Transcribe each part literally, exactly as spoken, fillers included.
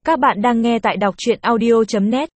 Các bạn đang nghe tại đọc truyện audio chấm net.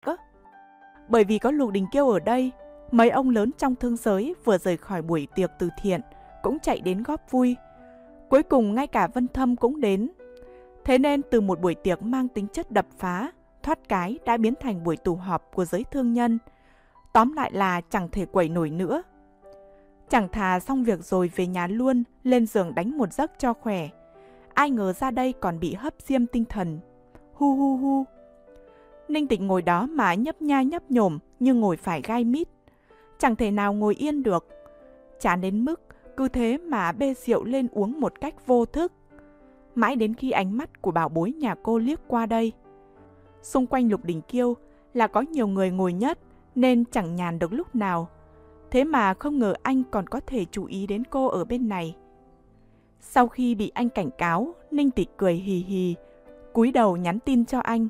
Bởi vì có Lục Đình Kiêu ở đây, mấy ông lớn trong thương giới vừa rời khỏi buổi tiệc từ thiện cũng chạy đến góp vui. Cuối cùng ngay cả Vân Thâm cũng đến. Thế nên từ một buổi tiệc mang tính chất đập phá, thoát cái đã biến thành buổi tụ họp của giới thương nhân. Tóm lại là chẳng thể quẩy nổi nữa. Chẳng thà xong việc rồi về nhà luôn, lên giường đánh một giấc cho khỏe. Ai ngờ ra đây còn bị hấp diêm tinh thần. Hu hu hu. Ninh Tịch ngồi đó mà nhấp nha nhấp nhổm như ngồi phải gai mít. Chẳng thể nào ngồi yên được. Chán đến mức cứ thế mà bê rượu lên uống một cách vô thức. Mãi đến khi ánh mắt của bảo bối nhà cô liếc qua đây. Xung quanh Lục Đình Kiêu là có nhiều người ngồi nhất nên chẳng nhàn được lúc nào. Thế mà không ngờ anh còn có thể chú ý đến cô ở bên này. Sau khi bị anh cảnh cáo, Ninh Tịch cười hì hì, cúi đầu nhắn tin cho anh.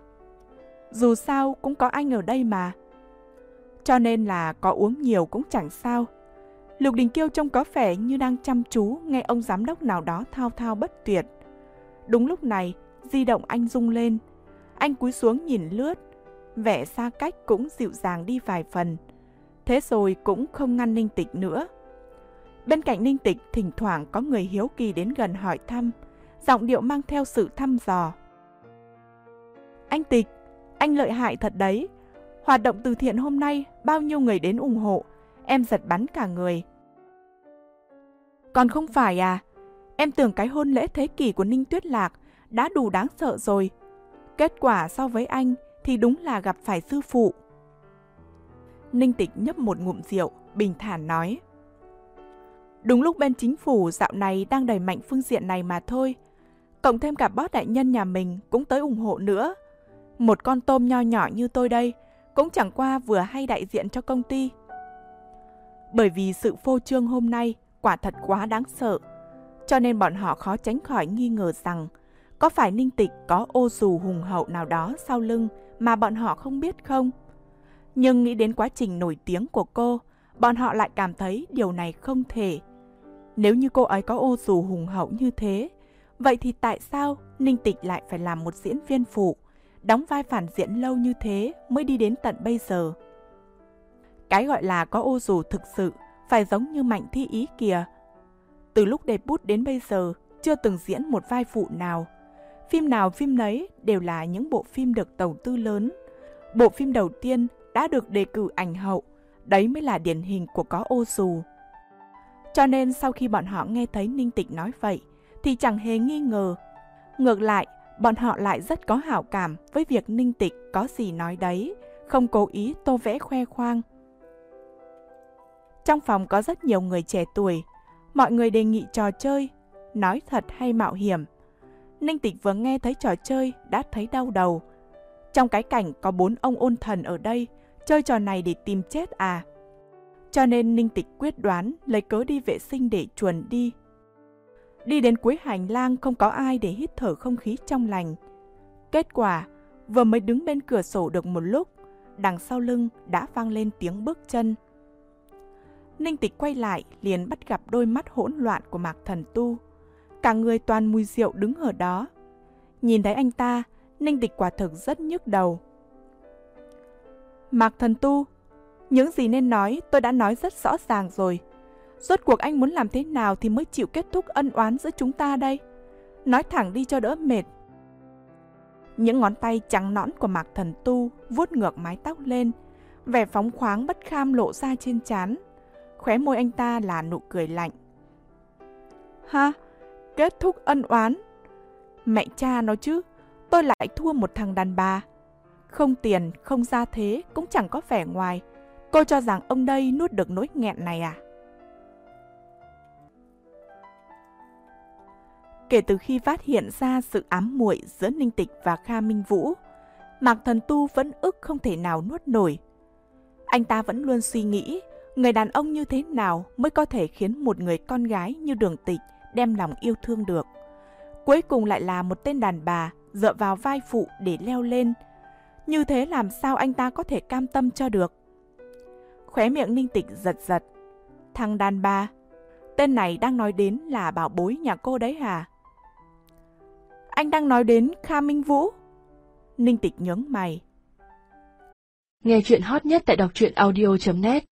Dù sao cũng có anh ở đây mà. Cho nên là có uống nhiều cũng chẳng sao. Lục Đình Kiêu trông có vẻ như đang chăm chú nghe ông giám đốc nào đó thao thao bất tuyệt. Đúng lúc này, di động anh rung lên. Anh cúi xuống nhìn lướt, vẻ xa cách cũng dịu dàng đi vài phần. Thế rồi cũng không ngăn Ninh Tịch nữa. Bên cạnh Ninh Tịch thỉnh thoảng có người hiếu kỳ đến gần hỏi thăm, giọng điệu mang theo sự thăm dò. Anh Tịch, anh lợi hại thật đấy. Hoạt động từ thiện hôm nay bao nhiêu người đến ủng hộ, em giật bắn cả người. Còn không phải à, em tưởng cái hôn lễ thế kỷ của Ninh Tuyết Lạc đã đủ đáng sợ rồi. Kết quả so với anh thì đúng là gặp phải sư phụ. Ninh Tịch nhấp một ngụm rượu, bình thản nói. Đúng lúc bên chính phủ dạo này đang đẩy mạnh phương diện này mà thôi. Cộng thêm cả boss đại nhân nhà mình cũng tới ủng hộ nữa. Một con tôm nho nhỏ như tôi đây cũng chẳng qua vừa hay đại diện cho công ty. Bởi vì sự phô trương hôm nay quả thật quá đáng sợ, cho nên bọn họ khó tránh khỏi nghi ngờ rằng có phải Ninh Tịch có ô dù hùng hậu nào đó sau lưng mà bọn họ không biết không? Nhưng nghĩ đến quá trình nổi tiếng của cô, bọn họ lại cảm thấy điều này không thể. Nếu như cô ấy có ô dù hùng hậu như thế, vậy thì tại sao Ninh Tịch lại phải làm một diễn viên phụ, đóng vai phản diện lâu như thế mới đi đến tận bây giờ? Cái gọi là có ô dù thực sự phải giống như Mạnh Thi Ý kìa. Từ lúc debut đến bây giờ chưa từng diễn một vai phụ nào. Phim nào phim nấy đều là những bộ phim được đầu tư lớn. Bộ phim đầu tiên đã được đề cử ảnh hậu, đấy mới là điển hình của có ô dù. Cho nên sau khi bọn họ nghe thấy Ninh Tịch nói vậy thì chẳng hề nghi ngờ. Ngược lại, bọn họ lại rất có hảo cảm với việc Ninh Tịch có gì nói đấy, không cố ý tô vẽ khoe khoang. Trong phòng có rất nhiều người trẻ tuổi, mọi người đề nghị trò chơi, nói thật hay mạo hiểm. Ninh Tịch vừa nghe thấy trò chơi đã thấy đau đầu. Trong cái cảnh có bốn ông ôn thần ở đây, chơi trò này để tìm chết à? Cho nên Ninh Tịch quyết đoán lấy cớ đi vệ sinh để chuồn đi. Đi đến cuối hành lang không có ai để hít thở không khí trong lành. Kết quả, vừa mới đứng bên cửa sổ được một lúc, đằng sau lưng đã vang lên tiếng bước chân. Ninh Tịch quay lại liền bắt gặp đôi mắt hỗn loạn của Mạc Thần Tu. Cả người toàn mùi rượu đứng ở đó. Nhìn thấy anh ta, Ninh Tịch quả thực rất nhức đầu. Mạc Thần Tu, những gì nên nói tôi đã nói rất rõ ràng rồi. Rốt cuộc anh muốn làm thế nào thì mới chịu kết thúc ân oán giữa chúng ta đây? Nói thẳng đi cho đỡ mệt. Những ngón tay trắng nõn của Mạc Thần Tu vuốt ngược mái tóc lên, vẻ phóng khoáng bất kham lộ ra trên trán. Khóe môi anh ta là nụ cười lạnh. Ha, kết thúc ân oán? Mẹ cha nó chứ, tôi lại thua một thằng đàn bà. Không tiền, không gia thế, cũng chẳng có vẻ ngoài. Cô cho rằng ông đây nuốt được nỗi nghẹn này à? Kể từ khi phát hiện ra sự ám muội giữa Ninh Tịch và Kha Minh Vũ, Mạc Thần Tu vẫn ức không thể nào nuốt nổi. Anh ta vẫn luôn suy nghĩ người đàn ông như thế nào mới có thể khiến một người con gái như Đường Tịch đem lòng yêu thương được. Cuối cùng lại là một tên đàn bà dựa vào vai phụ để leo lên. Như thế làm sao anh ta có thể cam tâm cho được? Khóe miệng Ninh Tịch giật giật. Thằng đàn bà, tên này đang nói đến là bảo bối nhà cô đấy hả? Anh đang nói đến Kha Minh Vũ? Ninh Tịch nhướng mày. Nghe chuyện hot nhất tại đọc truyện audio chấm net